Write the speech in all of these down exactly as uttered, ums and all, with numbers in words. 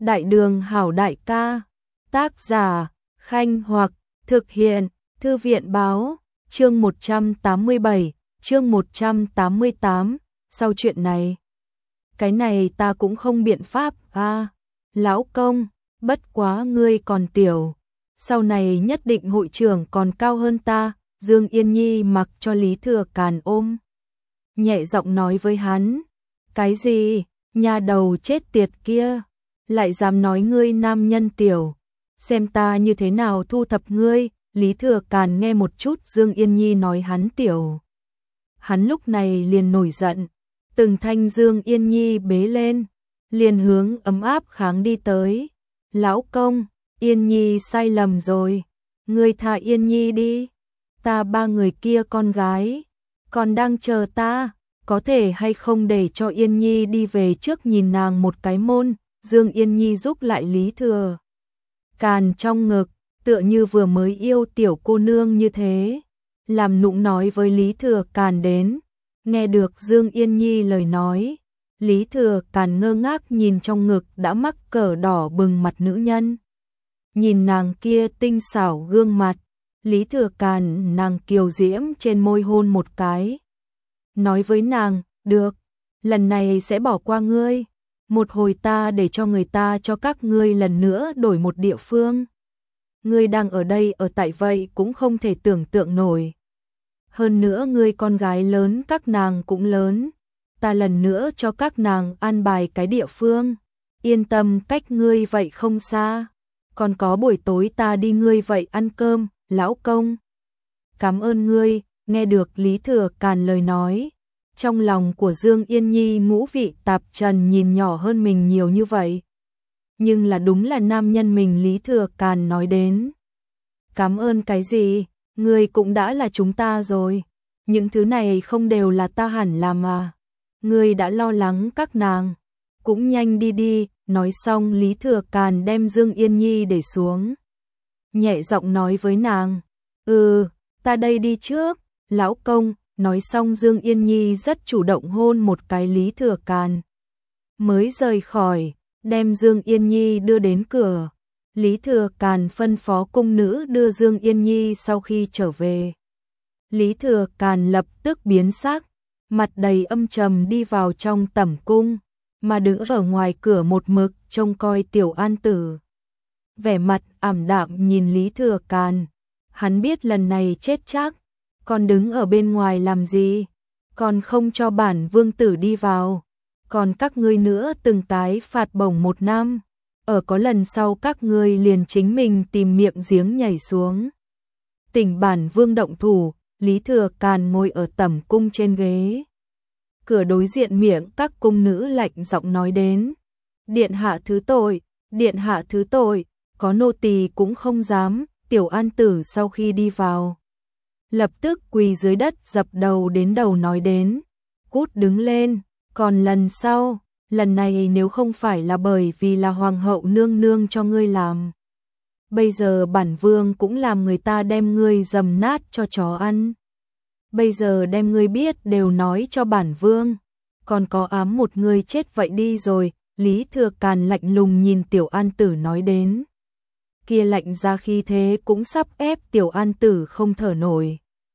Đại đường hảo đại ca. Tác giả, Khanh Hoặc, thực hiện, Thư viện báo, chương một trăm tám mươi bảy, chương một trăm tám mươi tám, sau chuyện này. Cái này ta cũng không biện pháp, a à, lão công, bất quá ngươi còn tiểu. Sau này nhất định hội trưởng còn cao hơn ta, Dương Yên Nhi mặc cho Lý Thừa Càn ôm. Nhẹ giọng nói với hắn, cái gì, nhà đầu chết tiệt kia, lại dám nói ngươi nam nhân tiểu, xem ta như thế nào thu thập ngươi. Lý Thừa Càn nghe một chút Dương Yên Nhi nói hắn tiểu. Hắn lúc này liền nổi giận, từng thanh Dương Yên Nhi bế lên, liền hướng ấm áp kháng đi tới. Lão công, Yên Nhi sai lầm rồi, ngươi tha Yên Nhi đi, ta ba người kia con gái, còn đang chờ ta, có thể hay không để cho Yên Nhi đi về trước nhìn nàng một cái môn. Dương Yên Nhi giúp lại Lý Thừa Càn trong ngực, tựa như vừa mới yêu tiểu cô nương như thế, làm nũng nói với Lý Thừa Càn đến. Nghe được Dương Yên Nhi lời nói, Lý Thừa Càn ngơ ngác nhìn trong ngực đã mắc cỡ đỏ bừng mặt nữ nhân. Nhìn nàng kia tinh xảo gương mặt, Lý Thừa Càn nàng kiều diễm trên môi hôn một cái. Nói với nàng, được, lần này sẽ bỏ qua ngươi, một hồi ta để cho người ta cho các ngươi lần nữa đổi một địa phương. Ngươi đang ở đây ở tại vậy cũng không thể tưởng tượng nổi. Hơn nữa ngươi con gái lớn các nàng cũng lớn, ta lần nữa cho các nàng an bài cái địa phương. Yên tâm, cách ngươi vậy không xa, còn có buổi tối ta đi ngươi vậy ăn cơm. Lão công, cảm ơn ngươi. Nghe được Lý Thừa Càn lời nói, trong lòng của Dương Yên Nhi ngũ vị tạp trần, nhìn nhỏ hơn mình nhiều như vậy, nhưng là đúng là nam nhân mình Lý Thừa Càn nói đến. Cảm ơn cái gì, ngươi cũng đã là chúng ta rồi, những thứ này không đều là ta hẳn làm à. Ngươi đã lo lắng các nàng, cũng nhanh đi đi. Nói xong Lý Thừa Càn đem Dương Yên Nhi để xuống, nhẹ giọng nói với nàng, ừ, ta đây đi trước, lão công. Nói xong Dương Yên Nhi rất chủ động hôn một cái Lý Thừa Càn, mới rời khỏi, đem Dương Yên Nhi đưa đến cửa. Lý Thừa Càn phân phó cung nữ đưa Dương Yên Nhi. Sau khi trở về, Lý Thừa Càn lập tức biến sắc, mặt đầy âm trầm đi vào trong tẩm cung, mà đứng ở ngoài cửa một mực trông coi Tiểu An Tử. Vẻ mặt ảm đạm nhìn Lý Thừa Càn, hắn biết lần này chết chắc, còn đứng ở bên ngoài làm gì, còn không cho bản vương tử đi vào, còn các ngươi nữa từng tái phạt bổng một năm, ở có lần sau các ngươi liền chính mình tìm miệng giếng nhảy xuống. Tỉnh bản vương động thủ. Lý Thừa Càn ngồi ở tẩm cung trên ghế cửa đối diện miệng các cung nữ lạnh giọng nói đến, điện hạ thứ tội, điện hạ thứ tội, có nô tỳ cũng không dám. Tiểu An Tử sau khi đi vào, lập tức quỳ dưới đất dập đầu đến đầu nói đến, cút đứng lên, còn lần sau, lần này nếu không phải là bởi vì là hoàng hậu nương nương cho ngươi làm, bây giờ bản vương cũng làm người ta đem ngươi dầm nát cho chó ăn. Bây giờ đem ngươi biết đều nói cho bản vương, còn có ám một ngươi chết vậy đi rồi. Lý Thừa Càn lạnh lùng nhìn Tiểu An Tử nói đến, kia lạnh ra khi thế cũng sắp ép Tiểu An Tử không thở nổi.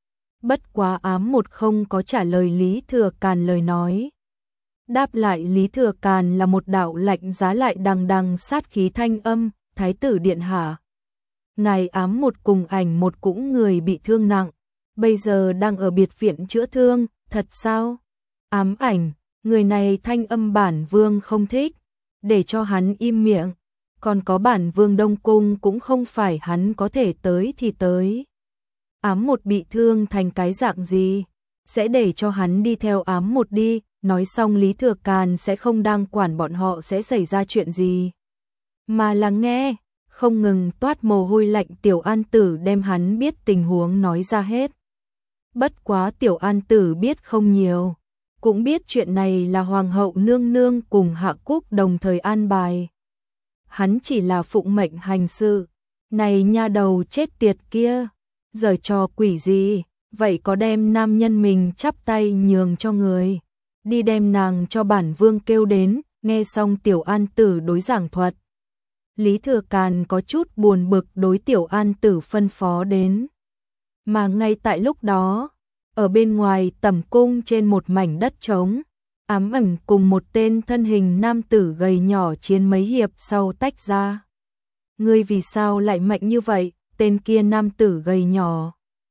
Bất quá ám một không có trả lời Lý Thừa Càn lời nói. Đáp lại Lý Thừa Càn là một đạo lạnh giá lại đằng đằng sát khí thanh âm, thái tử điện hạ, ngài ám một cùng ảnh một cũng người bị thương nặng, bây giờ đang ở biệt viện chữa thương, thật sao? Ám ảnh, người này thanh âm bản vương không thích, để cho hắn im miệng, còn có bản vương Đông Cung cũng không phải hắn có thể tới thì tới. Ám một bị thương thành cái dạng gì, sẽ để cho hắn đi theo ám một đi. Nói xong Lý Thừa Càn sẽ không đang quản bọn họ sẽ xảy ra chuyện gì, mà là nghe, không ngừng toát mồ hôi lạnh. Tiểu An Tử đem hắn biết tình huống nói ra hết. Bất quá Tiểu An Tử biết không nhiều, cũng biết chuyện này là hoàng hậu nương nương cùng Hạ Cúc đồng thời an bài, hắn chỉ là phụng mệnh hành sự. Này nha đầu chết tiệt kia, giở trò quỷ gì, vậy có đem nam nhân mình chắp tay nhường cho người, đi đem nàng cho bản vương kêu đến. Nghe xong Tiểu An Tử đối giảng thuật, Lý Thừa Càn có chút buồn bực đối Tiểu An Tử phân phó đến. Mà ngay tại lúc đó, ở bên ngoài tẩm cung trên một mảnh đất trống, Ám Ảnh cùng một tên thân hình nam tử gầy nhỏ chiến mấy hiệp sau tách ra. Ngươi vì sao lại mạnh như vậy? Tên kia nam tử gầy nhỏ.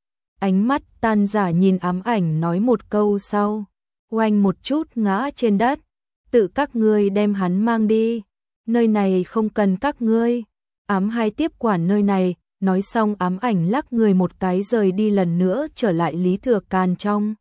Ánh mắt tan giả nhìn Ám Ảnh nói một câu sau, oanh một chút ngã trên đất. Tự các ngươi đem hắn mang đi, nơi này không cần các ngươi. Ám Hai tiếp quản nơi này. Nói xong Ám Ảnh lắc người một cái rời đi, lần nữa trở lại Lý Thừa Càn trong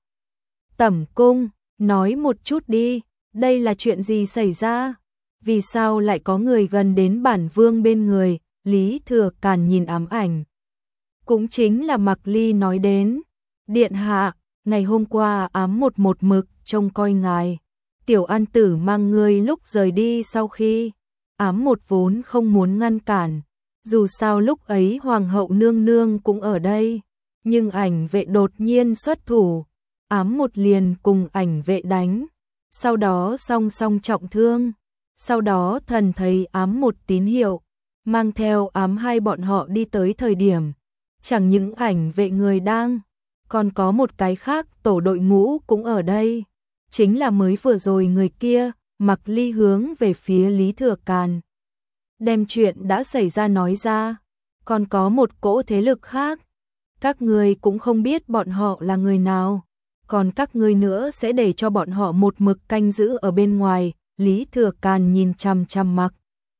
tẩm cung. Nói một chút đi, đây là chuyện gì xảy ra? Vì sao lại có người gần đến bản vương bên người? Lý Thừa Càn nhìn Ám Ảnh. Cũng chính là Mạc Ly nói đến. Điện hạ, ngày hôm qua ám một một mực trông coi ngài. Tiểu An Tử mang ngươi lúc rời đi sau khi. Ám một vốn không muốn ngăn cản. Dù sao lúc ấy Hoàng hậu nương nương cũng ở đây. Nhưng Ảnh vệ đột nhiên xuất thủ. Ám một liền cùng Ảnh vệ đánh. Sau đó song song trọng thương. Sau đó thần thấy ám một tín hiệu. Mang theo Ám Hai bọn họ đi tới thời điểm. Chẳng những Ảnh vệ người đang. Còn có một cái khác tổ đội ngũ cũng ở đây. Chính là mới vừa rồi người kia. Mạc Ly hướng về phía Lý Thừa Càn. Đem chuyện đã xảy ra nói ra. Còn có một cỗ thế lực khác. Các ngươi cũng không biết bọn họ là người nào. Còn các ngươi nữa sẽ để cho bọn họ một mực canh giữ ở bên ngoài. Lý Thừa Càn nhìn chằm chằm Mạc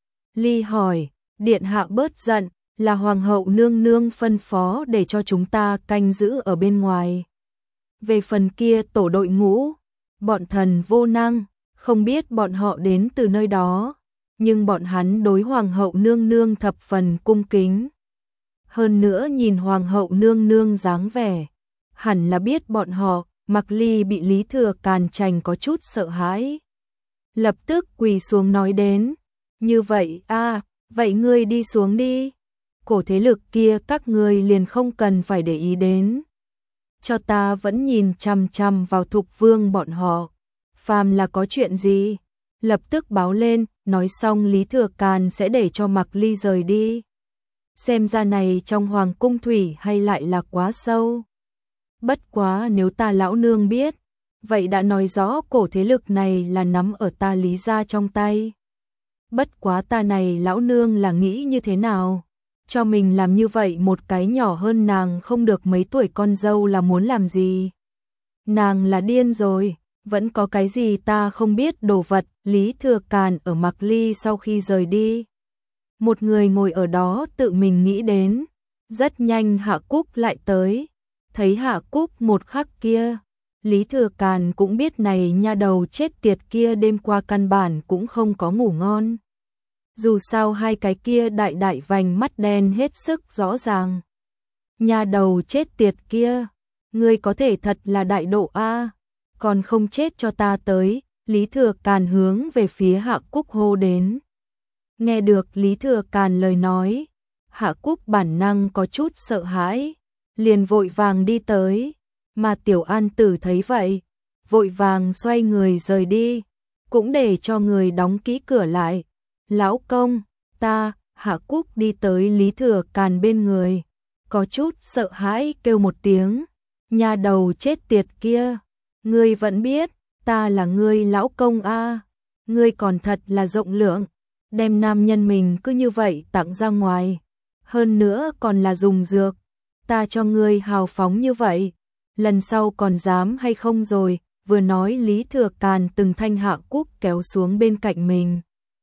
Ly hỏi. Điện hạ bớt giận. Là Hoàng hậu nương nương phân phó để cho chúng ta canh giữ ở bên ngoài. Về phần kia tổ đội ngũ. Bọn thần vô năng. Không biết bọn họ đến từ nơi đó. Nhưng bọn hắn đối Hoàng hậu nương nương thập phần cung kính. Hơn nữa nhìn Hoàng hậu nương nương dáng vẻ. Hẳn là biết bọn họ. Mạc Ly bị Lý Thừa Càn chành có chút sợ hãi. Lập tức quỳ xuống nói đến. Như vậy a vậy ngươi đi xuống đi. Cổ thế lực kia các ngươi liền không cần phải để ý đến. Cho ta vẫn nhìn chằm chằm vào Thục Vương bọn họ. Phàm là có chuyện gì, lập tức báo lên. Nói xong Lý Thừa Càn sẽ để cho Mạc Ly rời đi. Xem ra này trong Hoàng cung thủy hay lại là quá sâu. Bất quá nếu ta lão nương biết, vậy đã nói rõ cổ thế lực này là nắm ở ta Lý gia trong tay. Bất quá ta này lão nương là nghĩ như thế nào? Cho mình làm như vậy một cái nhỏ hơn nàng không được mấy tuổi con dâu là muốn làm gì? Nàng là điên rồi, vẫn có cái gì ta không biết đồ vật. Lý Thừa Càn ở Mạc Ly sau khi rời đi. Một người ngồi ở đó tự mình nghĩ đến. Rất nhanh Hạ Cúc lại tới. Thấy Hạ Cúc một khắc kia. Lý Thừa Càn cũng biết này nha đầu chết tiệt kia đêm qua căn bản cũng không có ngủ ngon. Dù sao hai cái kia đại đại vành mắt đen hết sức rõ ràng. Nha đầu chết tiệt kia. Ngươi có thể thật là đại độ A. Còn không chết cho ta tới. Lý Thừa Càn hướng về phía Hạ Cúc hô đến. Nghe được Lý Thừa Càn lời nói. Hạ Cúc bản năng có chút sợ hãi. Liền vội vàng đi tới. Mà Tiểu An Tử thấy vậy. Vội vàng xoay người rời đi. Cũng để cho người đóng kỹ cửa lại. Lão công, ta, Hạ Cúc đi tới Lý Thừa Càn bên người. Có chút sợ hãi kêu một tiếng. Nhà đầu chết tiệt kia. Ngươi vẫn biết, ta là ngươi lão công a. Ngươi còn thật là rộng lượng. Đem nam nhân mình cứ như vậy tặng ra ngoài. Hơn nữa còn là dùng dược. Ta cho ngươi hào phóng như vậy. Lần sau còn dám hay không rồi. Vừa nói Lý Thừa Càn từng thanh Hạ Cúc kéo xuống bên cạnh mình.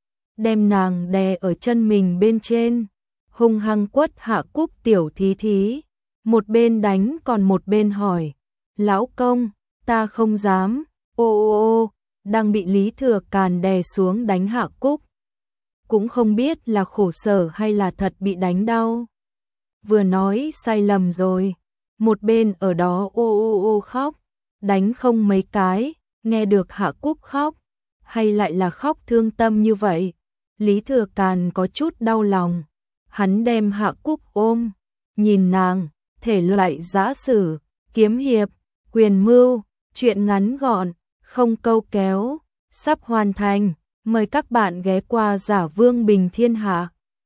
Đem nàng đè ở chân mình bên trên. Hung hăng quất Hạ Cúc tiểu thí thí. Một bên đánh còn một bên hỏi. Lão công, ta không dám. Ô ô ô, đang bị Lý Thừa Càn đè xuống đánh Hạ Cúc. Cũng không biết là khổ sở hay là thật bị đánh đau. Vừa nói sai lầm rồi. Một bên ở đó ô ô ô khóc. Đánh không mấy cái, nghe được Hạ Cúc khóc. Hay lại là khóc thương tâm như vậy. Lý Thừa Càn có chút đau lòng. Hắn đem Hạ Cúc ôm. Nhìn nàng, thể loại giã sử, kiếm hiệp, quyền mưu, chuyện ngắn gọn, không câu kéo, sắp hoàn thành. Mời các bạn ghé qua Giả Vương Bình Thiên Hạ.